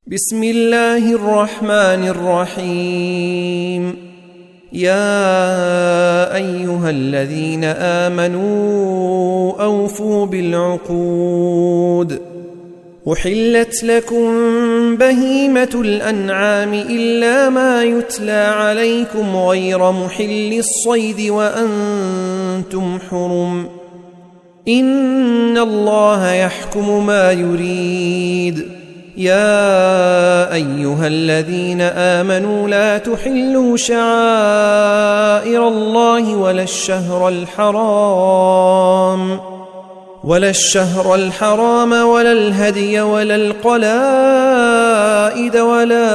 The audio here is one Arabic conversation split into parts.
بسم الله الرحمن الرحيم. يا أيها الذين آمنوا أوفوا بالعقود. أحلت لكم بهيمة الأنعام إلا ما يتلى عليكم غير محل الصيد وأنتم حرم. إن الله يحكم ما يريد. يا أيها الذين آمنوا لا تحلوا شعائر الله ولا الشهر الحرام ولا الهدي ولا القلائد ولا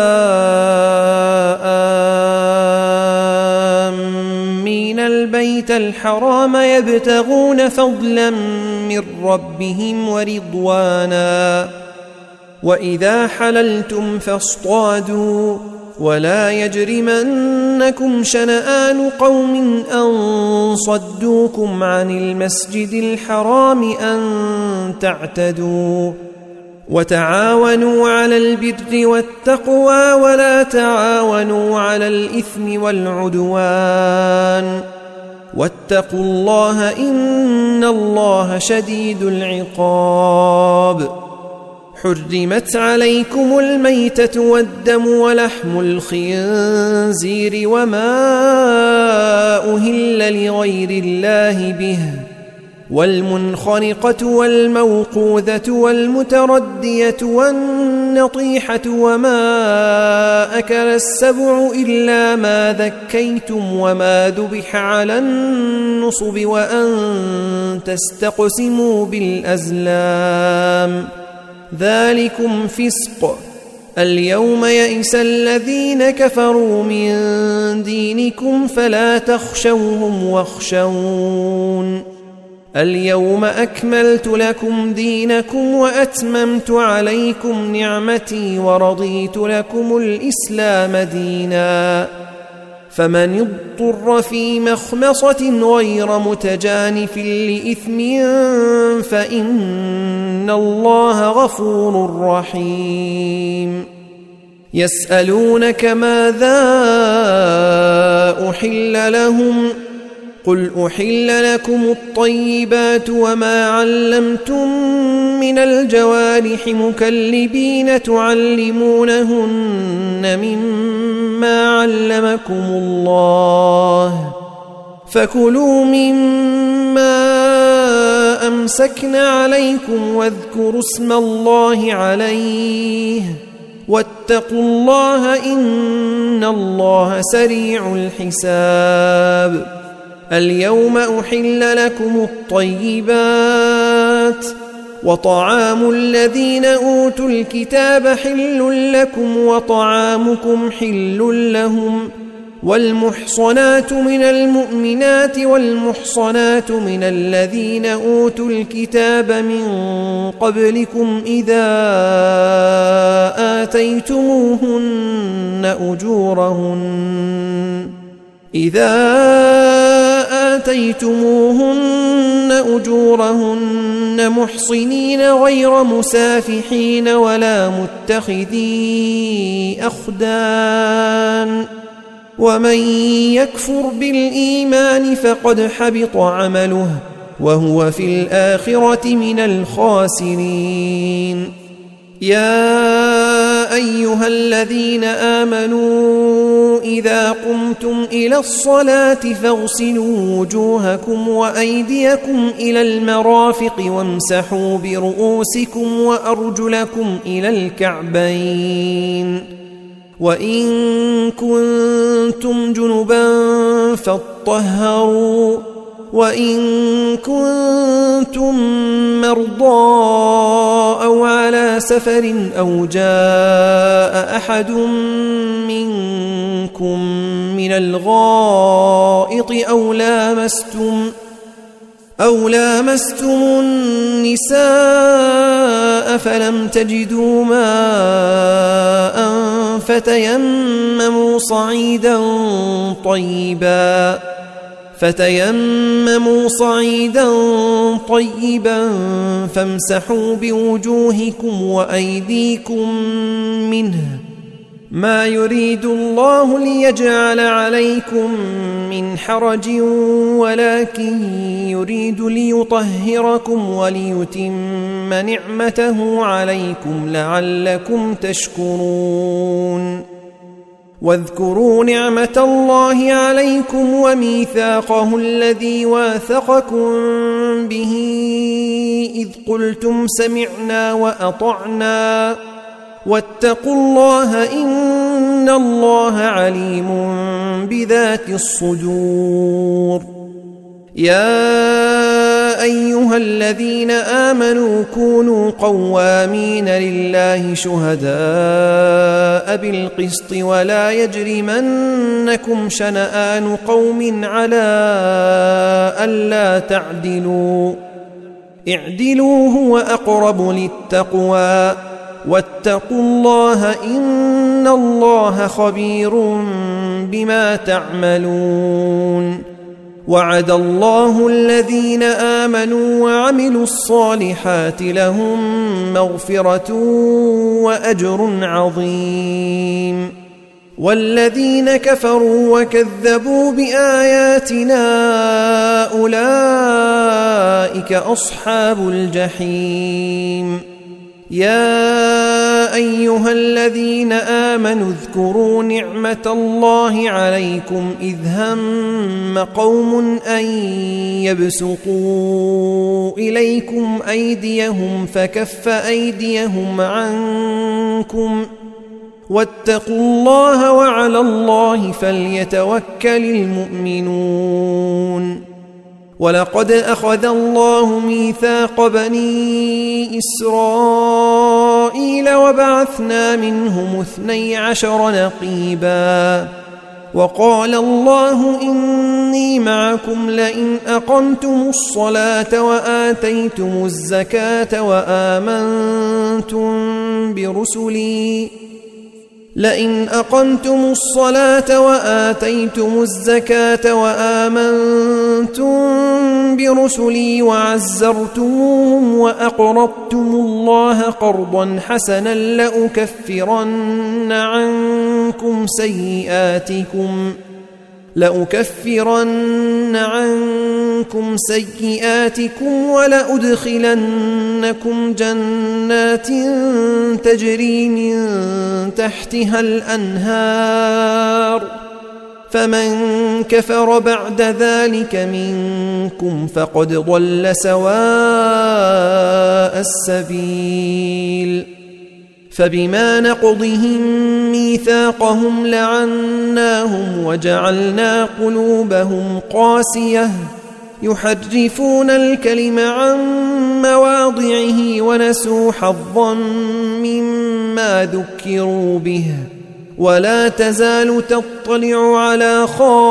آمين البيت الحرام يبتغون فضلا من ربهم ورضوانا. وإذا حللتم فاصطادوا ولا يجرمنكم شنآن قوم أن صدوكم عن المسجد الحرام أن تعتدوا. وتعاونوا على البر والتقوى ولا تعاونوا على الإثم والعدوان. واتقوا الله إن الله شديد العقاب. حرمت عليكم الميتة والدم ولحم الخنزير وما أهل لغير الله به والمنخنقة والموقوذة والمتردية والنطيحة وما أكل السبع إلا ما ذكيتم وما ذبح على النصب وأن تستقسموا بالأزلام ذلكم فسق. اليوم يئس الذين كفروا من دينكم فلا تخشوهم واخشون. اليوم أكملت لكم دينكم وأتممت عليكم نعمتي ورضيت لكم الإسلام دينا. فمن اضطر في مخمصة غير متجانف لإثم فإن الله غفور رحيم. يسألونك ماذا أحل لهم قل أحل لكم الطيبات وما علمتم من الجوارح مكلبين تعلمونهن مما علمكم الله فكلوا مما أمسكن عليكم واذكروا اسم الله عليه واتقوا الله إن الله سريع الحساب. اليوم أحل لكم الطيبات وطعام الذين أوتوا الكتاب حل لكم وطعامكم حل لهم والمحصنات من المؤمنات والمحصنات من الذين أوتوا الكتاب من قبلكم إذا آتيتموهن أجورهن محصنين غير مسافحين ولا متخذي أخدان. ومن يكفر بالإيمان فقد حبط عمله وهو في الآخرة من الخاسرين. يا أيها الذين آمنوا إذا قمتم إلى الصلاة فاغسلوا وجوهكم وأيديكم إلى المرافق وامسحوا برؤوسكم وأرجلكم إلى الكعبين وإن كنتم جنبا فاطهروا وإن كنتم مرضى أو على سفر أو جاء أحد منكم من الغائط أو لامستم النساء فلم تجدوا ماء فتيمموا صعيدا طيبا فتيمموا صعيدا طيبا فامسحوا بوجوهكم وأيديكم منه، ما يريد الله ليجعل عليكم من حرج ولكن يريد ليطهركم وليتم نعمته عليكم لعلكم تشكرون. واذكروا نعمة الله عليكم وميثاقه الذي واثقكم به إذ قلتم سمعنا وأطعنا واتقوا الله إن الله عليم بذات الصدور. يا أيها الذين آمنوا كونوا قوامين لله شهداء بالقسط ولا يجرمنكم شنآن قوم على ألا تعدلوا، اعدلوا هو أقرب للتقوى واتقوا الله إن الله خبير بما تعملون. وعد الله الذين آمنوا وعملوا الصالحات لهم مغفرة وأجر عظيم. والذين كفروا وكذبوا بآياتنا أولئك أصحاب الجحيم. يا أيها الذين آمنوا اذكروا نعمة الله عليكم إذ هم قوم أن يبسطوا إليكم أيديهم فكف أيديهم عنكم واتقوا الله وعلى الله فليتوكل المؤمنون. ولقد أخذ الله ميثاق بني إسرائيل وبعثنا منهم 12 نقيبا وقال الله إني معكم لئن أقمتم الصلاة وآتيتم الزكاة وآمنتم برسلي وعزرتموهم وأقرضتم الله قرضا حسنا لأكفرن عنكم سيئاتكم ولأدخلنكم جنات تجري من تحتها الأنهار فمن كفر بعد ذلك منكم فقد ضل سواء السبيل. فبما نقضهم ميثاقهم لعناهم وجعلنا قلوبهم قاسية يحرفون الكلم عن مواضعه ونسوا حظا مما ذكروا به ولا تزال تطلع على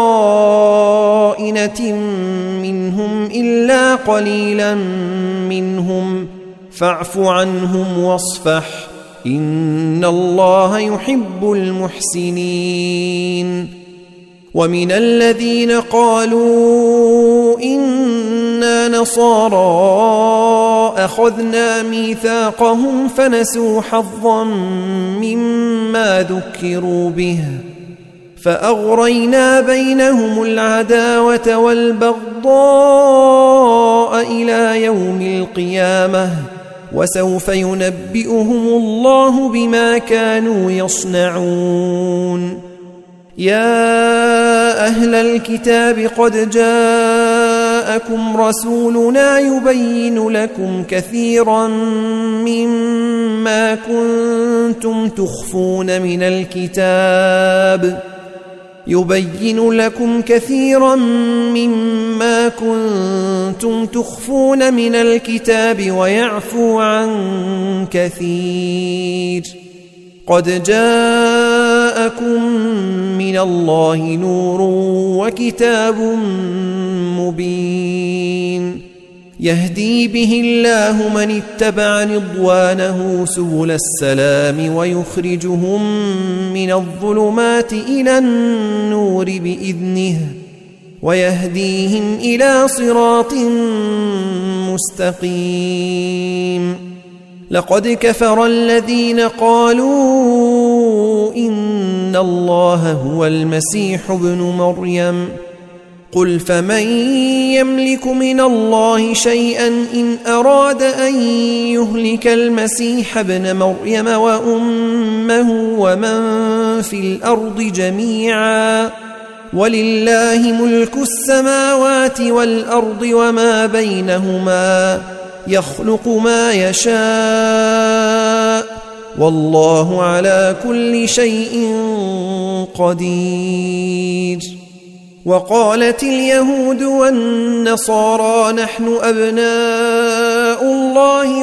خائنة منهم إلا قليلا منهم فاعف عنهم واصفح إن الله يحب المحسنين. ومن الذين قالوا إنا نصارى أخذنا ميثاقهم فنسوا حظا مما ذكروا به فأغرينا بينهم العداوة والبغضاء إلى يوم القيامة وسوف ينبئهم الله بما كانوا يصنعون. يا أهل الكتاب قد جاءكم رسولنا يبين لكم كثيرا مما كنتم تخفون من الكتاب ويعفو عن كثير. قد جاءكم من الله نور وكتاب مبين يهدي به الله من اتبع رضوانه سبل السلام ويخرجهم من الظلمات إلى النور بإذنه ويهديهم إلى صراط مستقيم. لقد كفر الذين قالوا إن الله هو المسيح ابن مريم قل فمن يملك من الله شيئا إن أراد أن يهلك المسيح ابن مريم وأمه ومن في الأرض جميعا ولله ملك السماوات والأرض وما بينهما يخلق ما يشاء والله على كل شيء قدير. وقالت اليهود والنصارى نحن أبناء الله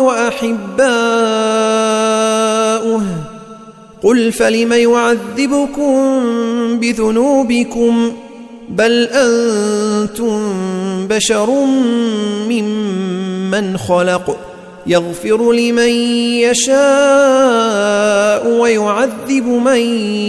وأحباؤه قل فلم يعذبكم بذنوبكم بل أنتم بشر ممن خلق يغفر لمن يشاء ويعذب من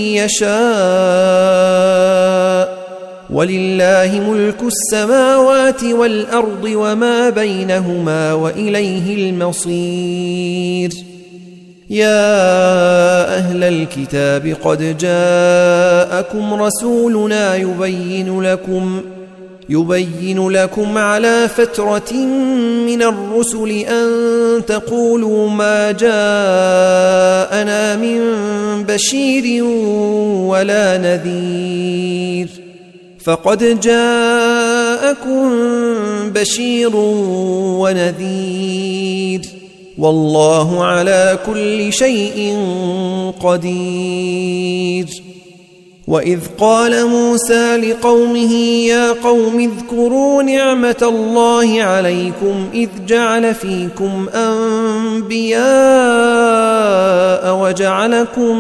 يشاء ولله ملك السماوات والأرض وما بينهما وإليه المصير. يا أهل الكتاب قد جاءكم رسولنا يبين لكم على فترة من الرسل أن تقولوا ما جاءنا من بشير ولا نذير فقد جاءكم بشير ونذير والله على كل شيء قدير. وإذ قال موسى لقومه يا قوم اذكروا نعمة الله عليكم إذ جعل فيكم أنبياء وجعلكم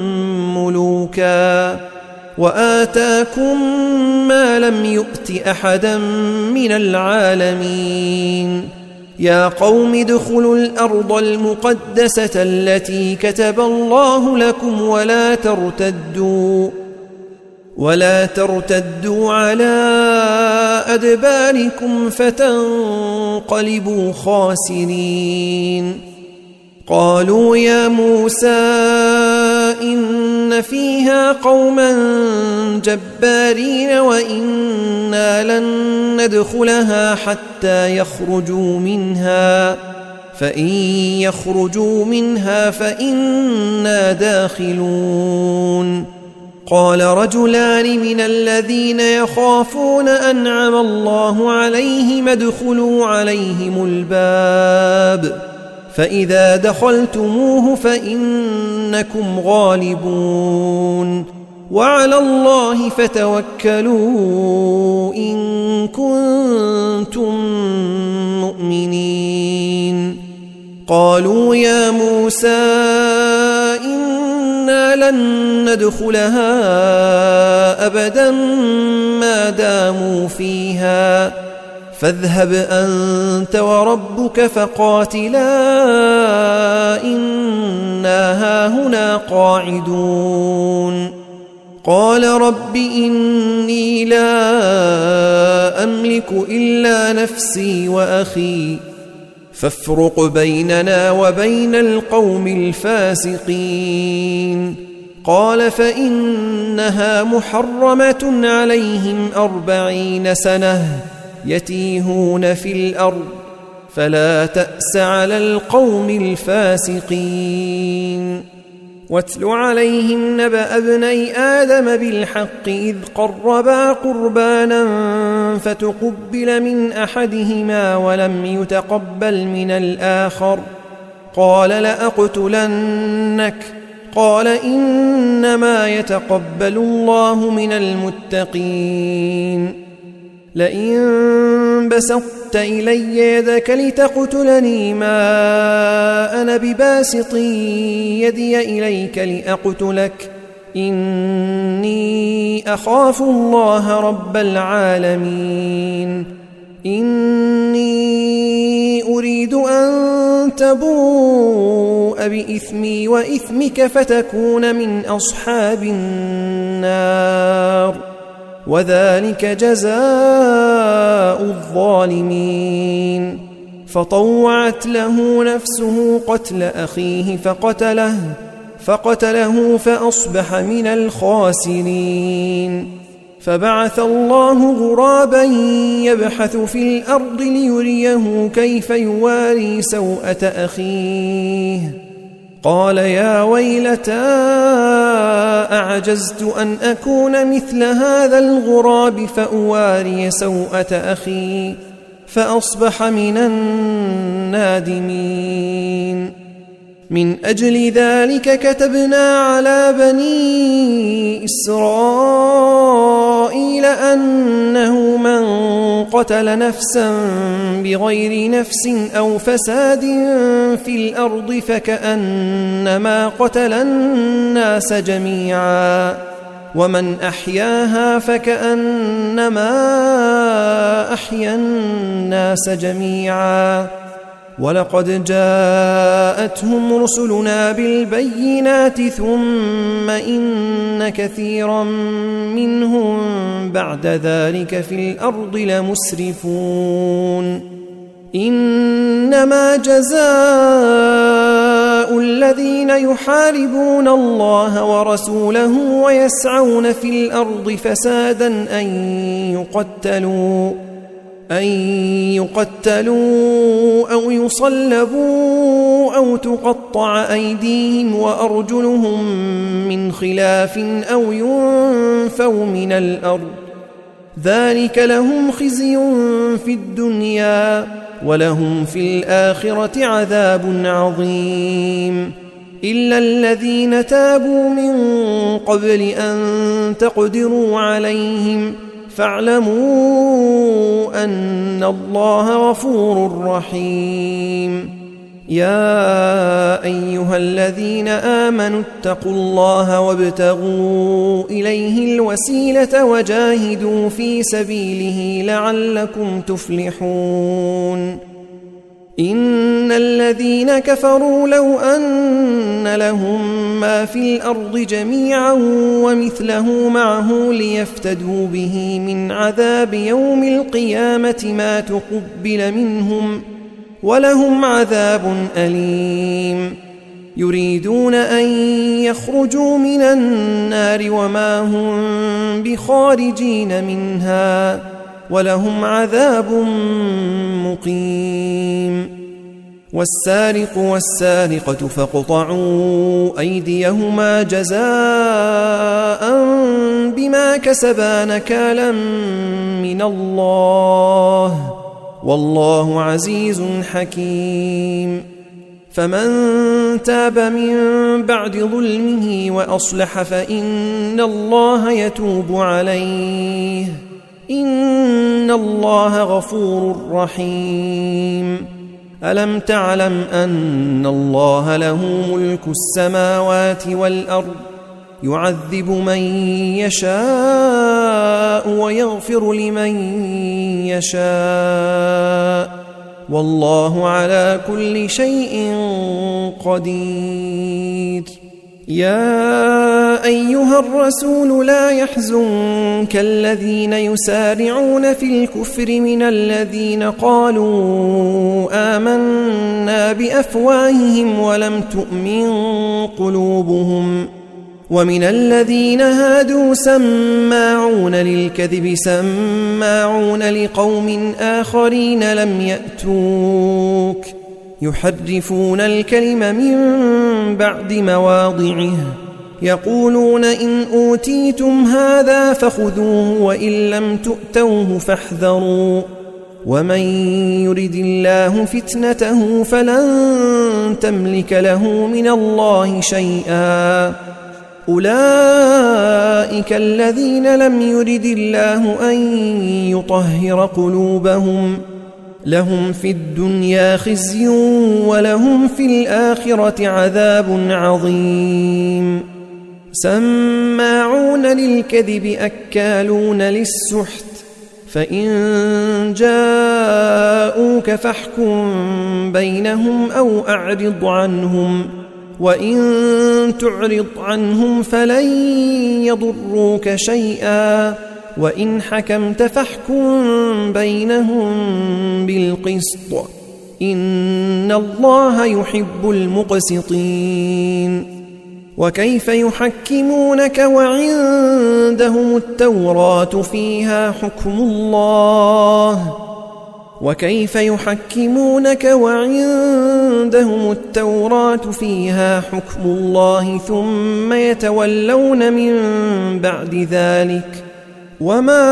ملوكا وآتاكم ما لم يؤت أحدا من العالمين. يا قوم ادخلوا الأرض المقدسة التي كتب الله لكم ولا ترتدوا على أدباركم فتنقلبوا خاسرين. قالوا يا موسى إن فيها قوما جبارين وإنا لن ندخلها حتى يخرجوا منها فإن يخرجوا منها فإنا داخلون. قال رجلان من الذين يخافون أنعم الله عليهم ادخلوا عليهم الباب فإذا دخلتموه فإنكم غالبون وعلى الله فتوكلوا إن كنتم مؤمنين. قالوا يا موسى إنا لن ندخلها أبدا ما داموا فيها فاذهب أنت وربك فقاتلا إنا هاهنا قاعدون. قال رب إني لا أملك إلا نفسي وأخي فافرق بيننا وبين القوم الفاسقين. قال فإنها محرمة عليهم 40 سنة يتيهون في الأرض فلا تأس على القوم الفاسقين. واتل عليهم نبأ ابني آدم بالحق إذ قربا قربانا فتقبل من أحدهما ولم يتقبل من الآخر قال لأقتلنك قال إنما يتقبل الله من المتقين. لئن بسطت إلي يدك لتقتلني ما أنا بباسط يدي إليك لأقتلك إني أخاف الله رب العالمين. إني أريد أن تبوء بإثمي وإثمك فتكون من أصحاب النار وذلك جزاء الظالمين. فطوعت له نفسه قتل أخيه فقتله فأصبح من الخاسرين. فبعث الله غرابا يبحث في الأرض ليريه كيف يواري سوءة أخيه. قال يا ويلتى أعجزت أن أكون مثل هذا الغراب فأواري سوءة أخي، فأصبح من النادمين. من أجل ذلك كتبنا على بني إسرائيل أنه من قتل نفسا بغير نفس أو فساد في الأرض فكأنما قتل الناس جميعا، ومن أحياها فكأنما أحيا الناس جميعا. ولقد جاءتهم رسلنا بالبينات ثم إن كثيرا منهم بعد ذلك في الأرض لمسرفون. إنما جزاء الذين يحاربون الله ورسوله ويسعون في الأرض فسادا أن يقتلوا أو يصلبوا أو تقطع أيديهم وأرجلهم من خلاف أو ينفوا من الأرض. ذلك لهم خزي في الدنيا ولهم في الآخرة عذاب عظيم. إلا الذين تابوا من قبل أن تقدروا عليهم فاعلموا أن الله غفور رحيم. يا أيها الذين آمنوا اتقوا الله وابتغوا إليه الوسيلة وجاهدوا في سبيله لعلكم تفلحون. إن الذين كفروا لو أن لهم ما في الأرض جميعا ومثله معه ليفتدوا به من عذاب يوم القيامة ما تقبل منهم ولهم عذاب أليم. يريدون أن يخرجوا من النار وما هم بخارجين منها ولهم عذاب مقيم. والسارق والسارقة فاقطعوا أيديهما جزاء بما كسبا نكالا من الله والله عزيز حكيم. فمن تاب من بعد ظلمه وأصلح فإن الله يتوب عليه إن الله غفور رحيم. ألم تعلم أن الله له ملك السماوات والأرض يعذب من يشاء ويغفر لمن يشاء والله على كل شيء قدير. يا أيها الرسول لا يحزنك الذين يسارعون في الكفر من الذين قالوا آمنا بأفواههم ولم تؤمن قلوبهم ومن الذين هادوا سماعون للكذب سماعون لقوم آخرين لم يأتوك يحرفون الكلم من بعد مواضعه يقولون إن أوتيتم هذا فخذوه وإن لم تؤتوه فاحذروا ومن يرد الله فتنته فلن تملك له من الله شيئا. أولئك الذين لم يرد الله أن يطهر قلوبهم لهم في الدنيا خزي ولهم في الآخرة عذاب عظيم. سماعون للكذب أكالون للسحت فإن جاءوك فاحكم بينهم أو أعرض عنهم وإن تعرض عنهم فلن يضروك شيئا وإن حكمت فاحكم بينهم بالقسط إن الله يحب المقسطين. وكيف يحكمونك وعندهم التوراة فيها حكم الله ثم يتولون من بعد ذلك وما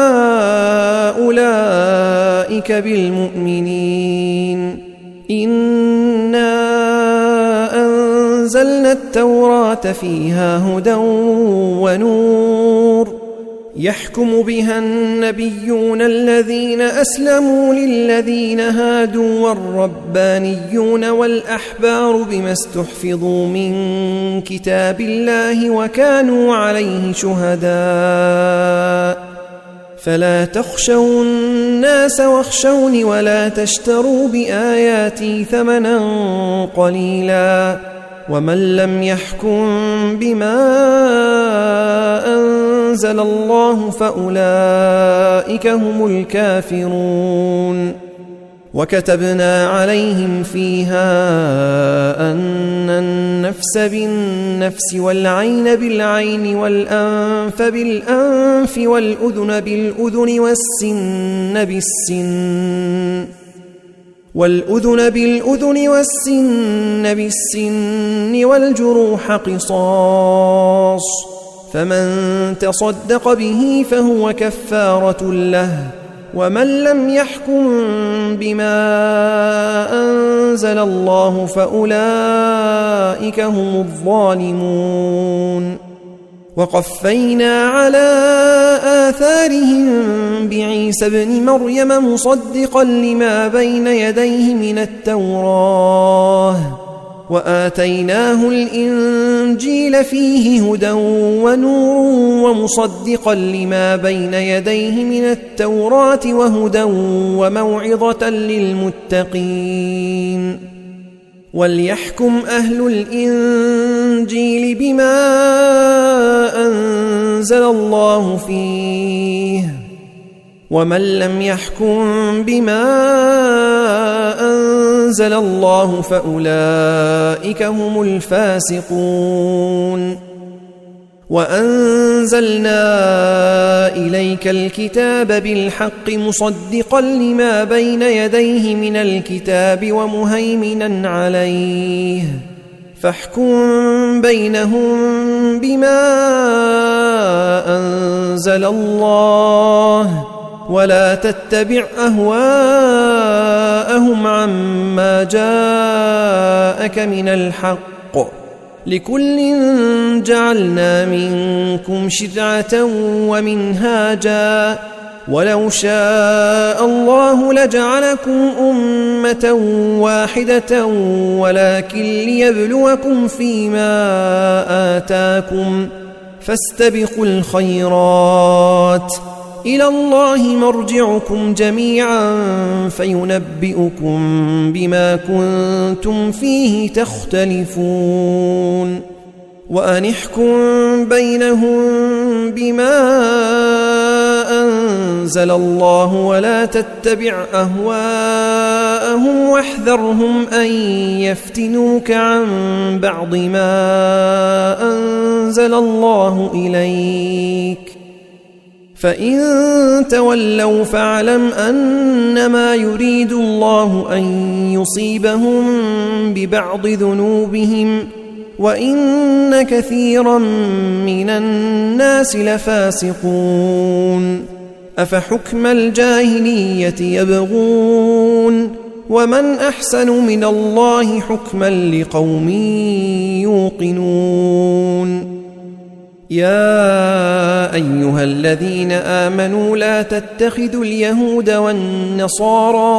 أولئك بالمؤمنين. إنا أنزلنا التوراة فيها هدى ونور يحكم بها النبيون الذين أسلموا للذين هادوا والربانيون والأحبار بما استحفظوا من كتاب الله وكانوا عليه شهداء. فلا تخشوا الناس واخشوني ولا تشتروا بآياتي ثمنا قليلا ومن لم يحكم بما أنزل الله فأولئك هم الكافرون. وكتبنا عليهم فيها أن النفس بالنفس والعين بالعين والأنف بالأنف والأذن بالأذن والسن بالسن والجروح قصاص فمن تصدق به فهو كفارة له ومن لم يحكم بما أنزل الله فأولئك هم الظالمون. وقفينا على آثارهم بعيسى ابن مريم مصدقا لما بين يديه من التوراة وآتيناه الإنجيل فيه هدى ونور ومصدقا لما بين يديه من التوراة وهدى وموعظة للمتقين. وليحكم أهل الإنجيل بما أنزل الله فيه ومن لم يحكم بما أنزل الله فأولئك هم الفاسقون. وأنزلنا إليك الكتاب بالحق مصدقا لما بين يديه من الكتاب ومهيمنا عليه فاحكم بينهم بما أنزل الله ولا تتبع أهواءهم عما جاءك من الحق لكل جعلنا منكم شرعة ومنهاجا ولو شاء الله لجعلكم أمة واحدة ولكن ليبلوكم فيما آتاكم فاستبقوا الخيرات إلى الله مرجعكم جميعا فينبئكم بما كنتم فيه تختلفون. وأن احكم بينهم بما أنزل الله ولا تتبع أهواءهم واحذرهم أن يفتنوك عن بعض ما أنزل الله إليك فإن تولوا فاعلم أنما يريد الله أن يصيبهم ببعض ذنوبهم وإن كثيرا من الناس لفاسقون. أفحكم الجاهلية يبغون ومن أحسن من الله حكما لقوم يوقنون. يا أيها الذين آمنوا لا تتخذوا اليهود والنصارى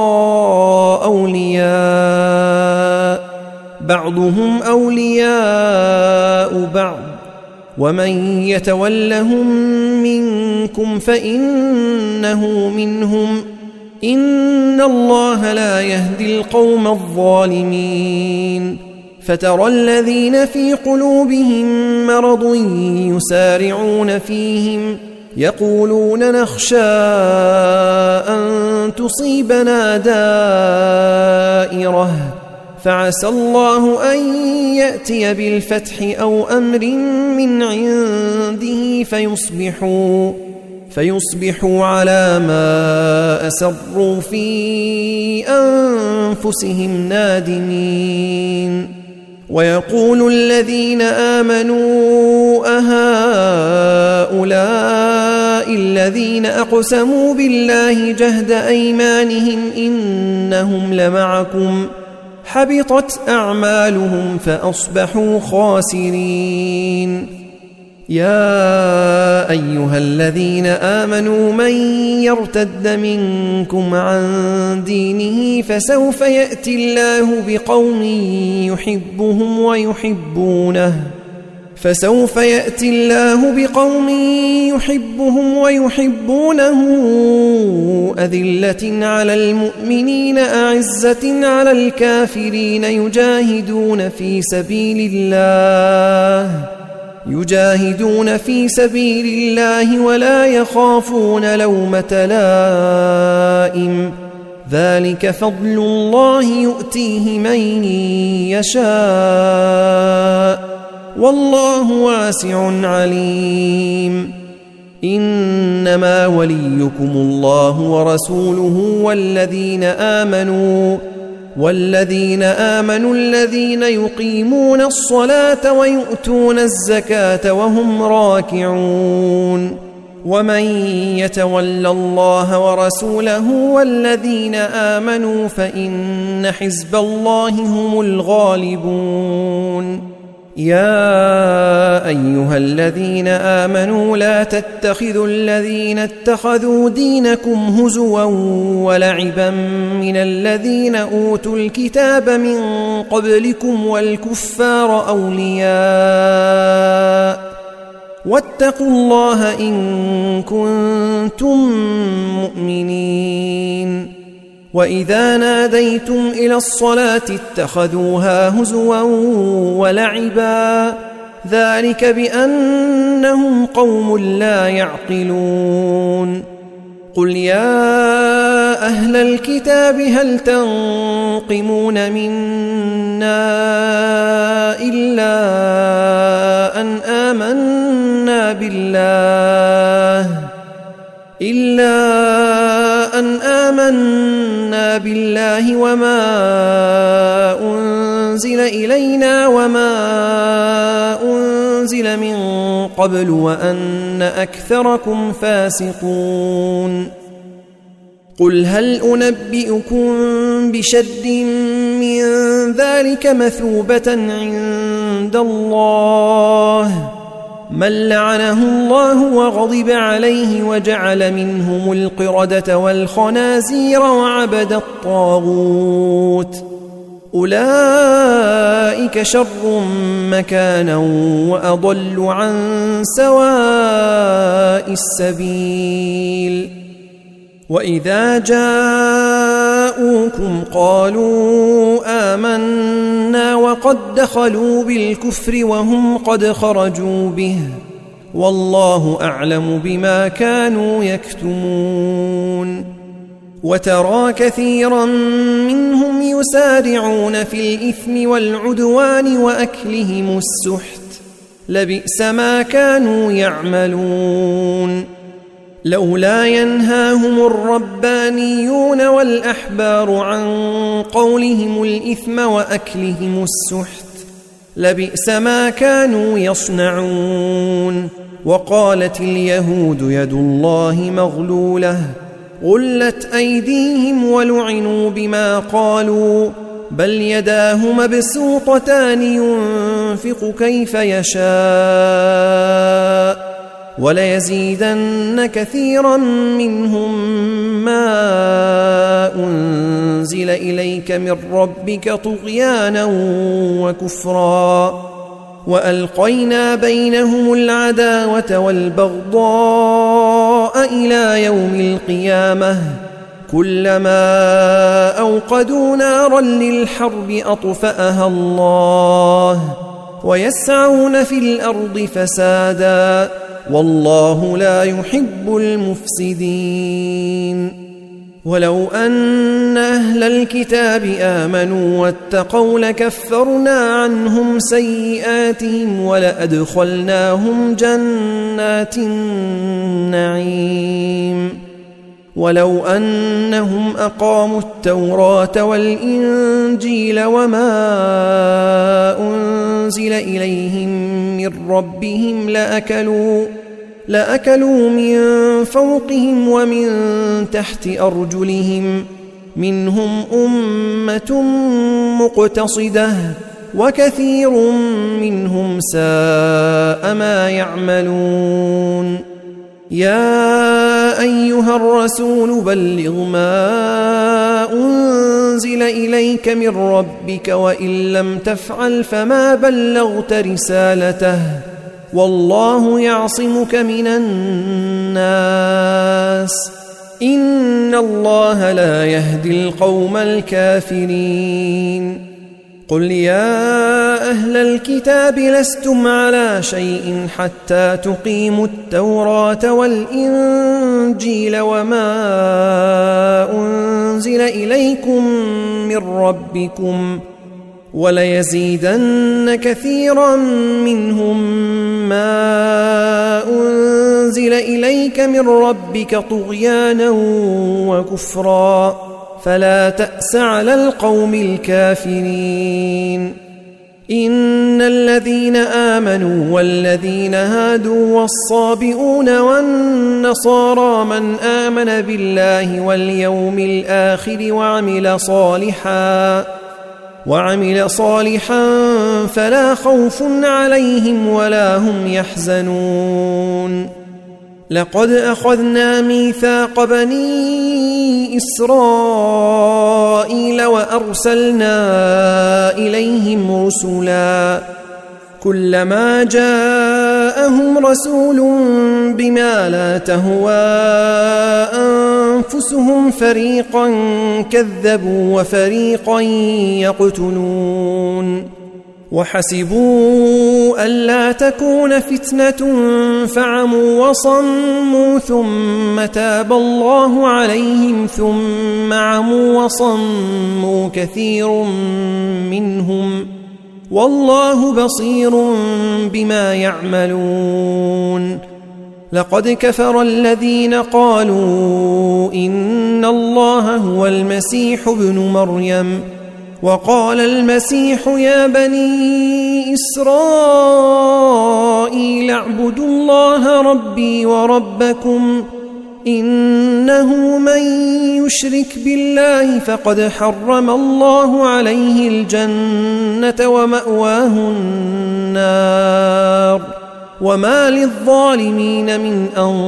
أولياء بعضهم أولياء بعض ومن يتولهم منكم فإنه منهم إن الله لا يهدي القوم الظالمين. فترى الذين في قلوبهم مرض يسارعون فيهم يقولون نخشى أن تصيبنا دائرة فعسى الله أن يأتي بالفتح أو أمر من عنده فيصبحوا على ما أسروا في أنفسهم نادمين. ويقول الذين آمنوا أهؤلاء الذين أقسموا بالله جهد أيمانهم إنهم لمعكم حبطت أعمالهم فأصبحوا خاسرين. يا أيها الذين آمنوا من يرتد منكم عن دينه فسوف يأتي الله بقوم يحبهم ويحبونه أذلة على المؤمنين أعزة على الكافرين يجاهدون في سبيل الله ولا يخافون لومة لائم ذلك فضل الله يؤتيه من يشاء والله واسع عليم. إنما وليكم الله ورسوله والذين آمنوا الذين يقيمون الصلاة ويؤتون الزكاة وهم راكعون. ومن يتول الله ورسوله والذين آمنوا فإن حزب الله هم الغالبون. يا أيها الذين آمنوا لا تتخذوا الذين اتخذوا دينكم هزوا ولعبا من الذين أوتوا الكتاب من قبلكم والكفار أولياء واتقوا الله إن كنتم مؤمنين. وإذا ناديتم إلى الصلاة اتخذوها هزوا ولعبا ذلك بأنهم قوم لا يعقلون. قل يا أهل الكتاب هل تنقمون منا إلا أن آمنا بالله وما أنزل إلينا وما أنزل من قبل وأن أكثركم فاسقون. قل هل أنبئكم بشر من ذلك مثوبة عند الله من لعنه الله وغضب عليه وجعل منهم القردة والخنازير وعبد الطاغوت أولئك شر مكانا وأضل عن سواء السبيل. وإذا جاءوكم قالوا آمنا وقد دخلوا بالكفر وهم قد خرجوا به والله أعلم بما كانوا يكتمون. وترى كثيرا منهم يسارعون في الإثم والعدوان وأكلهم السحت لبئس ما كانوا يعملون. لولا ينهاهم الربانيون والأحبار عن قولهم الإثم وأكلهم السحت لبئس ما كانوا يصنعون. وقالت اليهود يد الله مغلولة غلت أيديهم ولعنوا بما قالوا بل يداه مبسوطتان ينفق كيف يشاء وليزيدن كثيرا منهم ما أنزل إليك من ربك طغيانا وكفرا وألقينا بينهم العداوة والبغضاء إلى يوم القيامة كلما أوقدوا نارا للحرب أطفأها الله ويسعون في الأرض فسادا والله لا يحب المفسدين. ولو أن أهل الكتاب آمنوا واتقوا لكفرنا عنهم سيئاتهم ولأدخلناهم جنات النعيم. ولو أنهم أقاموا التوراة والإنجيل وما أنزل إليهم من ربهم لأكلوا من فوقهم ومن تحت أرجلهم منهم أمة مقتصدة وكثير منهم ساء ما يعملون. يا أيها الرسول بلغ ما أنزل إليك من ربك وإن لم تفعل فما بلغت رسالته والله يعصمك من الناس إن الله لا يهدي القوم الكافرين. قل يا أهل الكتاب لستم على شيء حتى تقيموا التوراة والإنجيل وما أنزل إليكم من ربكم وليزيدن كثيرا منهم ما أنزل إليك من ربك طغيانا وكفرا فلا تأس على القوم الكافرين. إن الذين آمنوا والذين هادوا والصابئون والنصارى من آمن بالله واليوم الآخر وعمل صالحا فلا خوف عليهم ولا هم يحزنون. لقد أخذنا ميثاق بني إسرائيل وأرسلنا إليهم رسلا كلما جاءهم رسول بما لا تهوى أنفسهم فريقا كذبوا وفريقا يقتلون. وحسبوا ألا تكون فتنة فعموا وصموا ثم تاب الله عليهم ثم عموا وصموا كثير منهم والله بصير بما يعملون. لقد كفر الذين قالوا إن الله هو المسيح ابن مريم وقال المسيح يا بني إسرائيل اعبدوا الله ربي وربكم إنه من يشرك بالله فقد حرم الله عليه الجنة ومأواه النار وما للظالمين من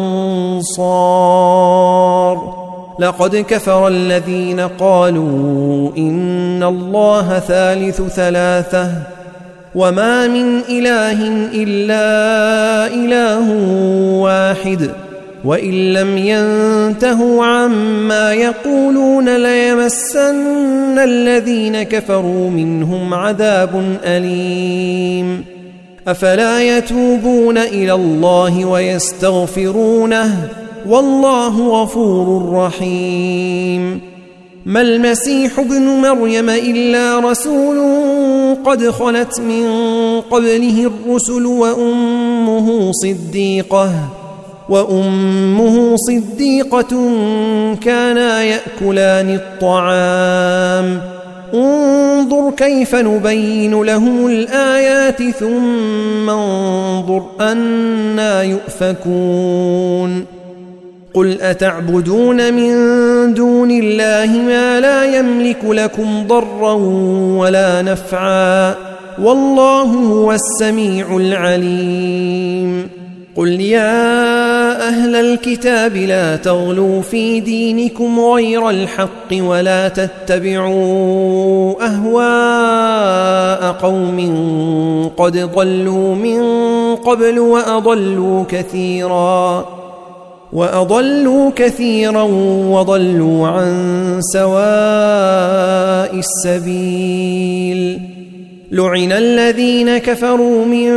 أنصار. لقد كفر الذين قالوا إن الله ثالث ثلاثة وما من إله إلا إله واحد وإن لم ينتهوا عما يقولون ليمسن الذين كفروا منهم عذاب أليم. أفلا يتوبون إلى الله ويستغفرونه والله غفور رحيم. ما المسيح ابن مريم إلا رسول قد خلت من قبله الرسل وأمه صديقة كانا يأكلان الطعام انظر كيف نبين لهم الآيات ثم انظر أنا يؤفكون. قل أتعبدون من دون الله ما لا يملك لكم ضرا ولا نفعا والله هو السميع العليم. قل يا أهل الكتاب لا تغلوا في دينكم غير الحق ولا تتبعوا أهواء قوم قد ضلوا من قبل وأضلوا كثيرا وضلوا عن سواء السبيل. لعن الذين كفروا من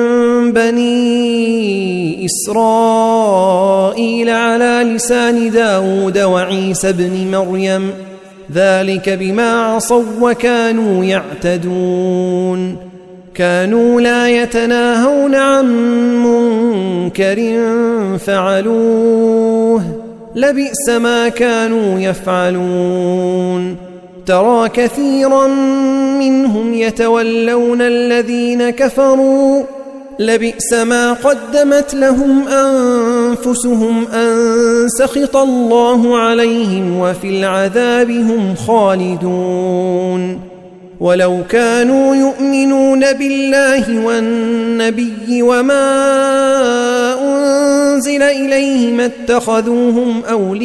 بني إسرائيل على لسان داود وعيسى بن مريم ذلك بما عصوا وكانوا يعتدون كانوا لا يتناهون عن منكر فعلوه لبئس ما كانوا يفعلون ترى كثيرا منهم يتولون الذين كفروا لبئس ما قدمت لهم أنفسهم أن سخط الله عليهم وفي العذاب هم خالدون ولو كانوا يؤمنون بالله والنبي وما أنزل إليه ما اتخذوهم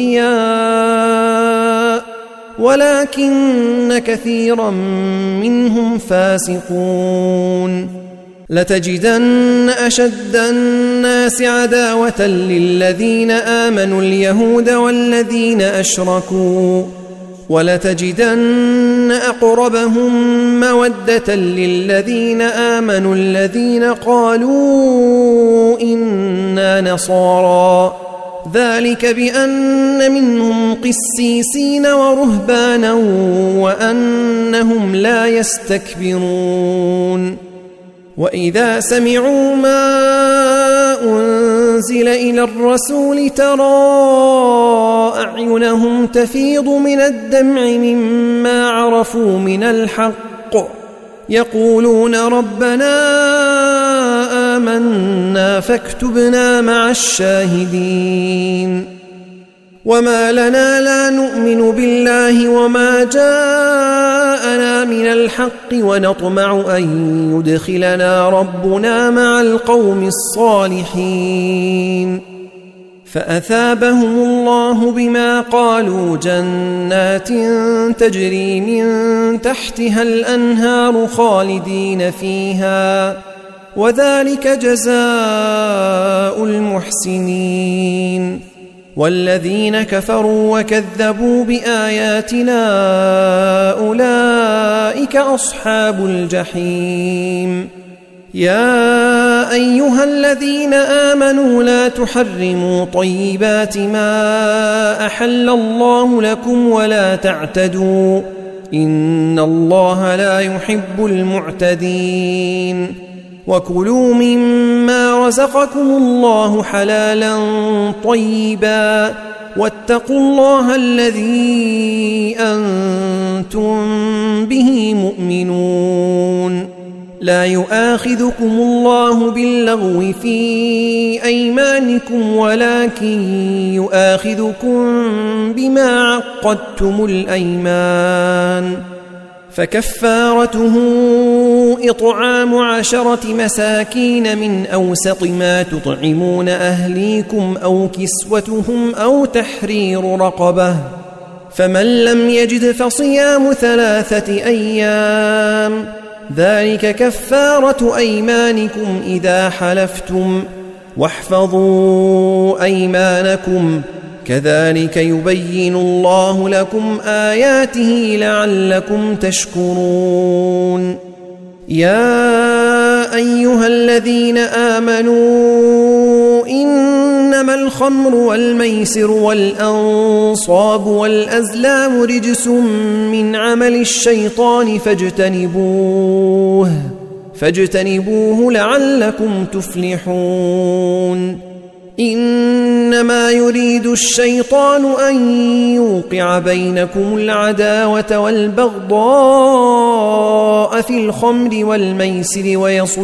أولياء ولكن كثيرا منهم فاسقون لتجدن أشد الناس عداوة للذين آمنوا اليهود والذين أشركوا ولتجدن أقربهم مودة للذين آمنوا الذين قالوا إنا نصارى ذلك بأن منهم قسيسين ورهبانا وأنهم لا يستكبرون وإذا سمعوا ما أنزل إلى الرسول ترى أعينهم تفيض من الدمع مما عرفوا من الحق يقولون ربنا آمنا فاكتبنا مع الشاهدين وما لنا لا نؤمن بالله وما جاءنا من الحق ونطمع أن يدخلنا ربنا مع القوم الصالحين فأثابهم الله بما قالوا جنات تجري من تحتها الأنهار خالدين فيها وذلك جزاء المحسنين والذين كفروا وكذبوا بآياتنا أولئك أصحاب الجحيم يا أيها الذين آمنوا لا تحرموا طيبات ما أحل الله لكم ولا تعتدوا إن الله لا يحب المعتدين وكلوا مما رزقكم الله حلالا طيبا واتقوا الله الذي أنتم به مؤمنون لا يؤاخذكم الله باللغو في أيمانكم ولكن يؤاخذكم بما عقدتم الأيمان فكفارته إطعام 10 مساكين من أوسط ما تطعمون أهليكم أو كسوتهم أو تحرير رقبة فمن لم يجد فصيام 3 أيام ذلك كفارة أيمانكم إذا حلفتم واحفظوا أيمانكم كذلك يبين الله لكم آياته لعلكم تشكرون يا أيها الذين آمنوا إنما الخمر والميسر والأنصاب والأزلام رجس من عمل الشيطان فاجتنبوه لعلكم تفلحون إنما يريد الشيطان أن يوقع بينكم العداوة والبغضاء في الخمر والميسر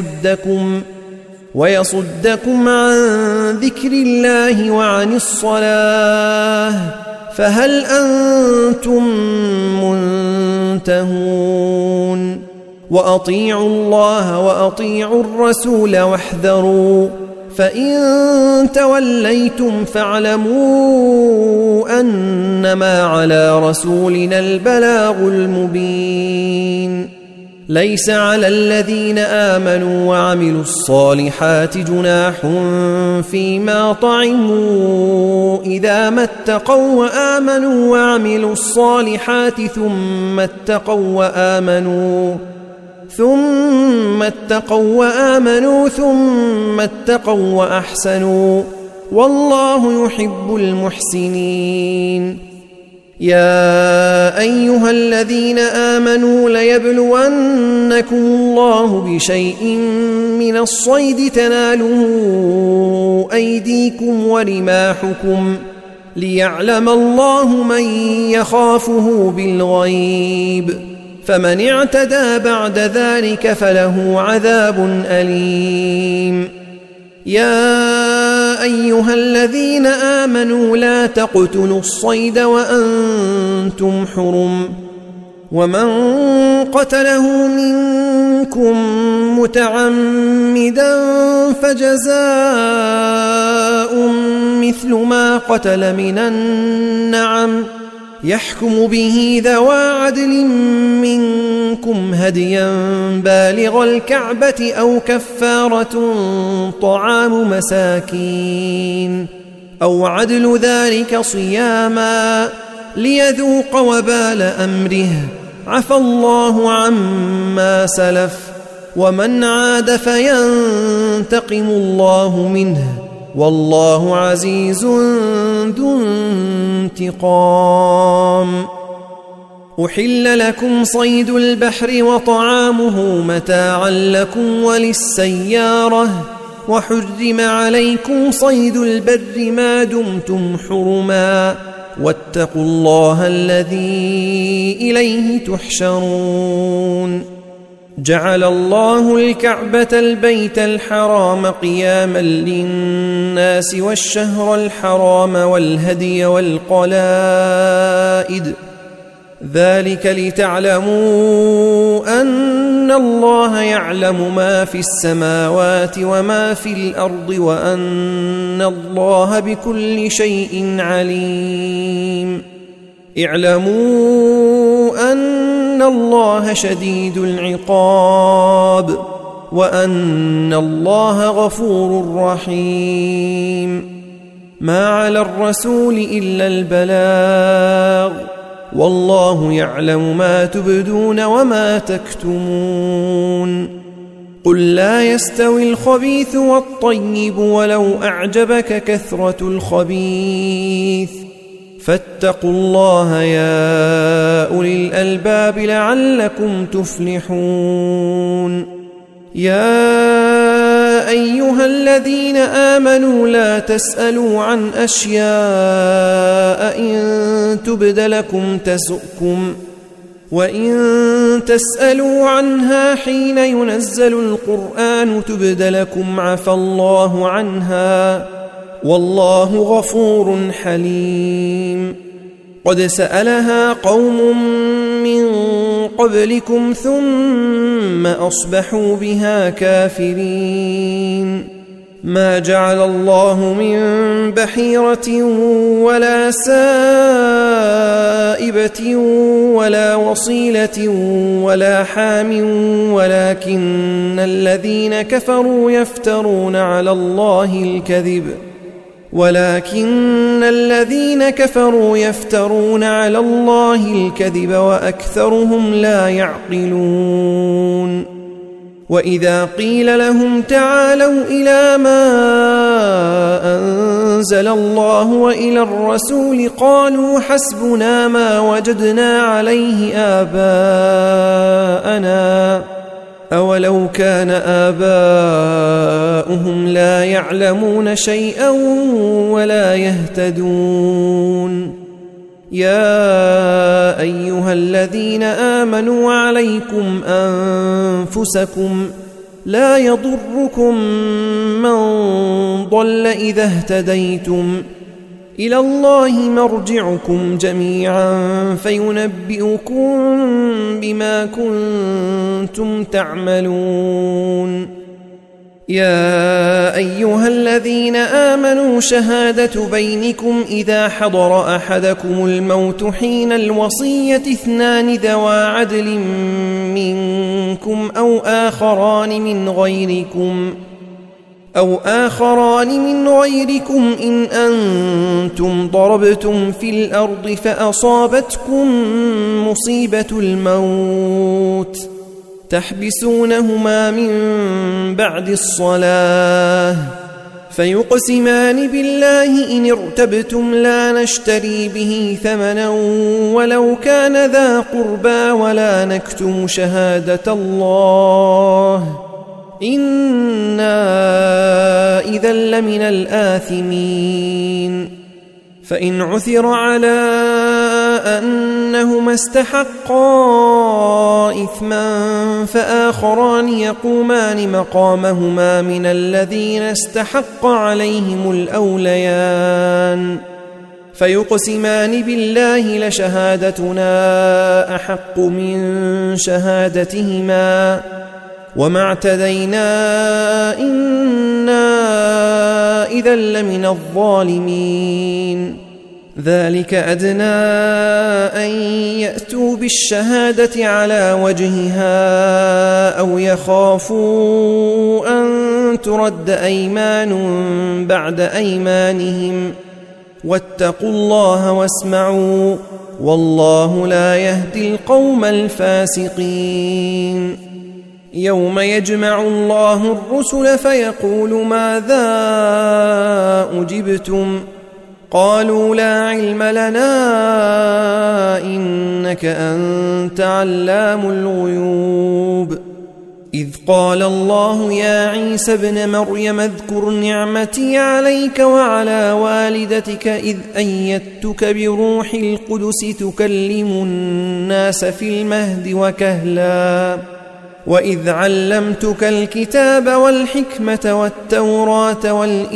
ويصدكم عن ذكر الله وعن الصلاة فهل أنتم منتهون وأطيعوا الله وأطيعوا الرسول واحذروا فإن توليتم فاعلموا أنما على رسولنا البلاغ المبين ليس على الذين آمنوا وعملوا الصالحات جناح فيما طعموا إذا ما اتقوا وآمنوا وعملوا الصالحات ثم ثم اتقوا وآمنوا ثم اتقوا وأحسنوا والله يحب المحسنين. يا أيها الذين آمنوا ليبلونكم الله بشيء من الصيد تناله أيديكم ورماحكم ليعلم الله من يخافه بالغيب، فمن اعتدى بعد ذلك فله عذاب أليم. يا أيها الذين آمنوا لا تقتلوا الصيد وأنتم حرم، ومن قتله منكم متعمدا فجزاء مثل ما قتل من النعم يحكم به ذوى عدل منكم هديا بالغ الكعبة أو كفارة طعام مساكين أو عدل ذلك صياما ليذوق وبال أمره، عفى الله عما سلف، ومن عاد فينتقم الله منه، والله عزيز ذو انتقام. أحل لكم صيد البحر وطعامه متاعا لكم وللسيارة، وحرم عليكم صيد البر ما دمتم حرما، واتقوا الله الذي إليه تحشرون. جعل الله الكعبة البيت الحرام قياما للناس والشهر الحرام والهدي والقلائد، ذلك لتعلموا أن الله يعلم ما في السماوات وما في الأرض وأن الله بكل شيء عليم. اعلموا أن الله شديد العقاب وأن الله غفور رحيم. ما على الرسول إلا البلاغ، والله يعلم ما تبدون وما تكتمون. قل لا يستوي الخبيث والطيب ولو أعجبك كثرة الخبيث، فاتقوا الله يا أولي الألباب لعلكم تفلحون. يا أيها الذين آمنوا لا تسألوا عن أشياء إن تبد لكم تسؤكم، وإن تسألوا عنها حين ينزل القرآن تبد لكم عفى الله عنها، والله غفور حليم. قد سألها قوم من قبلكم ثم أصبحوا بها كافرين. ما جعل الله من بحيرة ولا سائبة ولا وصيلة ولا حام ولكن الذين كفروا يفترون على الله الكذب وأكثرهم لا يعقلون. وإذا قيل لهم تعالوا إلى ما أنزل الله وإلى الرسول قالوا حسبنا ما وجدنا عليه آباءنا، أولو كان آباؤهم لا يعلمون شيئا ولا يهتدون. يا أيها الذين آمنوا عليكم أنفسكم لا يضركم من ضل إذا اهتديتم، إلى الله مرجعكم جميعا فينبئكم بما كنتم تعملون. يا أيها الذين آمنوا شهادة بينكم إذا حضر أحدكم الموت حين الوصية 2 ذوى عدل منكم أو آخران من غيركم إن أنتم ضربتم في الأرض فأصابتكم مصيبة الموت تحبسونهما من بعد الصلاة فيقسمان بالله إن ارتبتم لا نشتري به ثمنا ولو كان ذا قربى ولا نكتم شهادة الله إنا إذا لمن الآثمين. فإن عثر على أنهما استحقا إثما فآخران يقومان مقامهما من الذين استحق عليهم الأوليان فيقسمان بالله لشهادتنا أحق من شهادتهما وما اعتدينا إنا إذا لمن الظالمين. ذلك أدنى أن يأتوا بالشهادة على وجهها أو يخافوا أن ترد أيمان بعد أيمانهم واتقوا الله واسمعوا والله لا يهدي القوم الفاسقين. يوم يجمع الله الرسل فيقول ماذا أجبتم قالوا لا علم لنا إنك أنت علام الغيوب. إذ قال الله يا عيسى ابن مريم اذكر نعمتي عليك وعلى والدتك إذ أيدتك بروح القدس تكلم الناس في المهد وكهلا وإذ علمتك الكتاب والحكمة والتوراة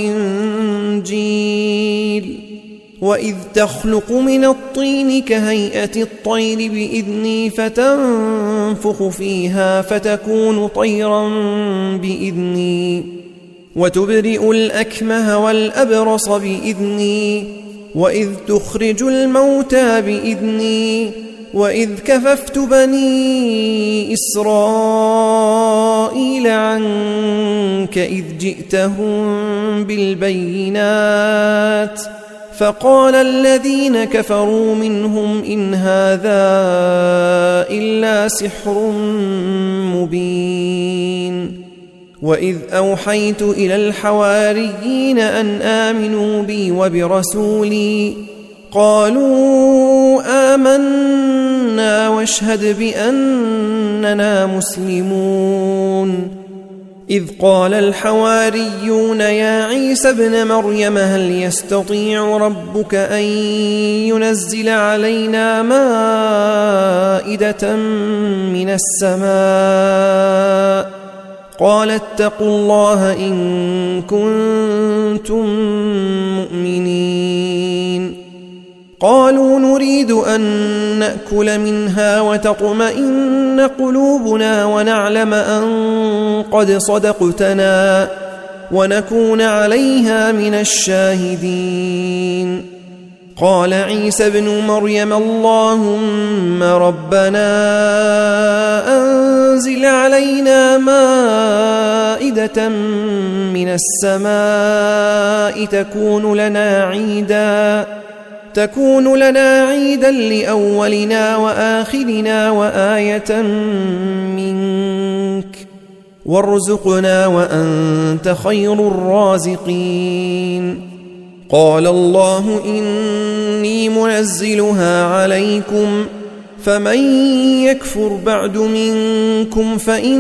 والإنجيل وإذ تخلق من الطين كهيئة الطير بإذني فتنفخ فيها فتكون طيرا بإذني وتبرئ الأكمه والأبرص بإذني وإذ تخرج الموتى بإذني وإذ كففت بني إسرائيل عنك إذ جئتهم بالبينات فقال الذين كفروا منهم إن هذا إلا سحر مبين. وإذ أوحيت إلى الحواريين أن آمنوا بي وبرسولي قالوا آمنا واشهد بأننا مسلمون. إذ قال الحواريون يا عيسى ابن مريم هل يستطيع ربك أن ينزل علينا مائدة من السماء قال اتقوا الله إن كنتم مؤمنين. قالوا نريد أن نأكل منها وتطمئن قلوبنا ونعلم أن قد صدقتنا ونكون عليها من الشاهدين. قال عيسى ابن مريم اللهم ربنا أنزل علينا مائدة من السماء تكون لنا عيدا لأولنا وآخرنا وآية منك وارزقنا وأنت خير الرازقين. قال الله إني منزلها عليكم فمن يكفر بعد منكم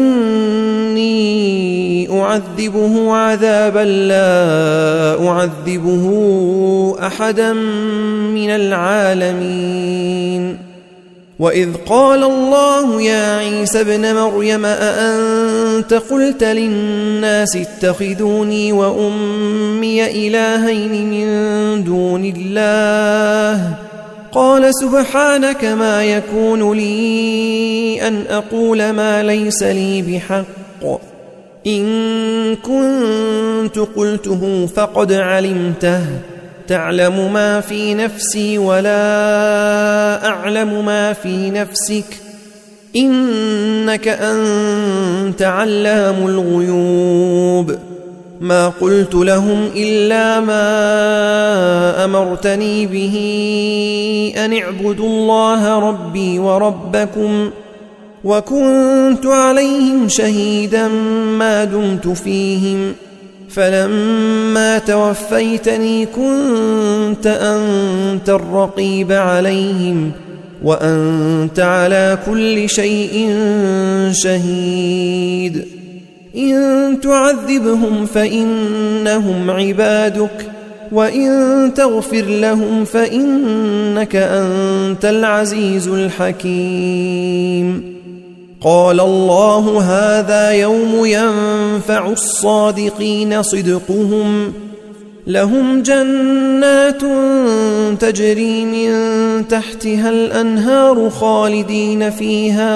فإني أعذبه عذابا لا أعذبه أحدا من العالمين. وإذ قال الله يا عيسى ابن مريم أأنت قلت للناس اتخذوني وأمي إلهين من دون الله قال سبحانك ما يكون لي أن أقول ما ليس لي بحق إن كنت قلته فقد علمته تعلم ما في نفسي ولا أعلم ما في نفسك إنك أنت علام الغيوب. ما قلت لهم إلا ما أمرتني به أن اعبدوا الله ربي وربكم وكنت عليهم شهيدا ما دمت فيهم فلما توفيتني كنت أنت الرقيب عليهم وأنت على كل شيء شهيد إن تعذبهم فإنهم عبادك وإن تغفر لهم فإنك أنت العزيز الحكيم قال الله هذا يوم ينفع الصادقين صدقهم لهم جنات تجري من تحتها الأنهار خالدين فيها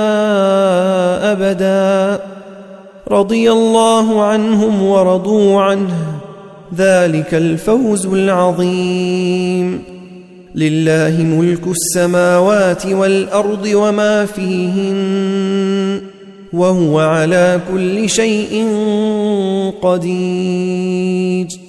أبدا رضي الله عنهم ورضوا عنه ذلك الفوز العظيم لله ملك السماوات والأرض وما فيهن وهو على كل شيء قدير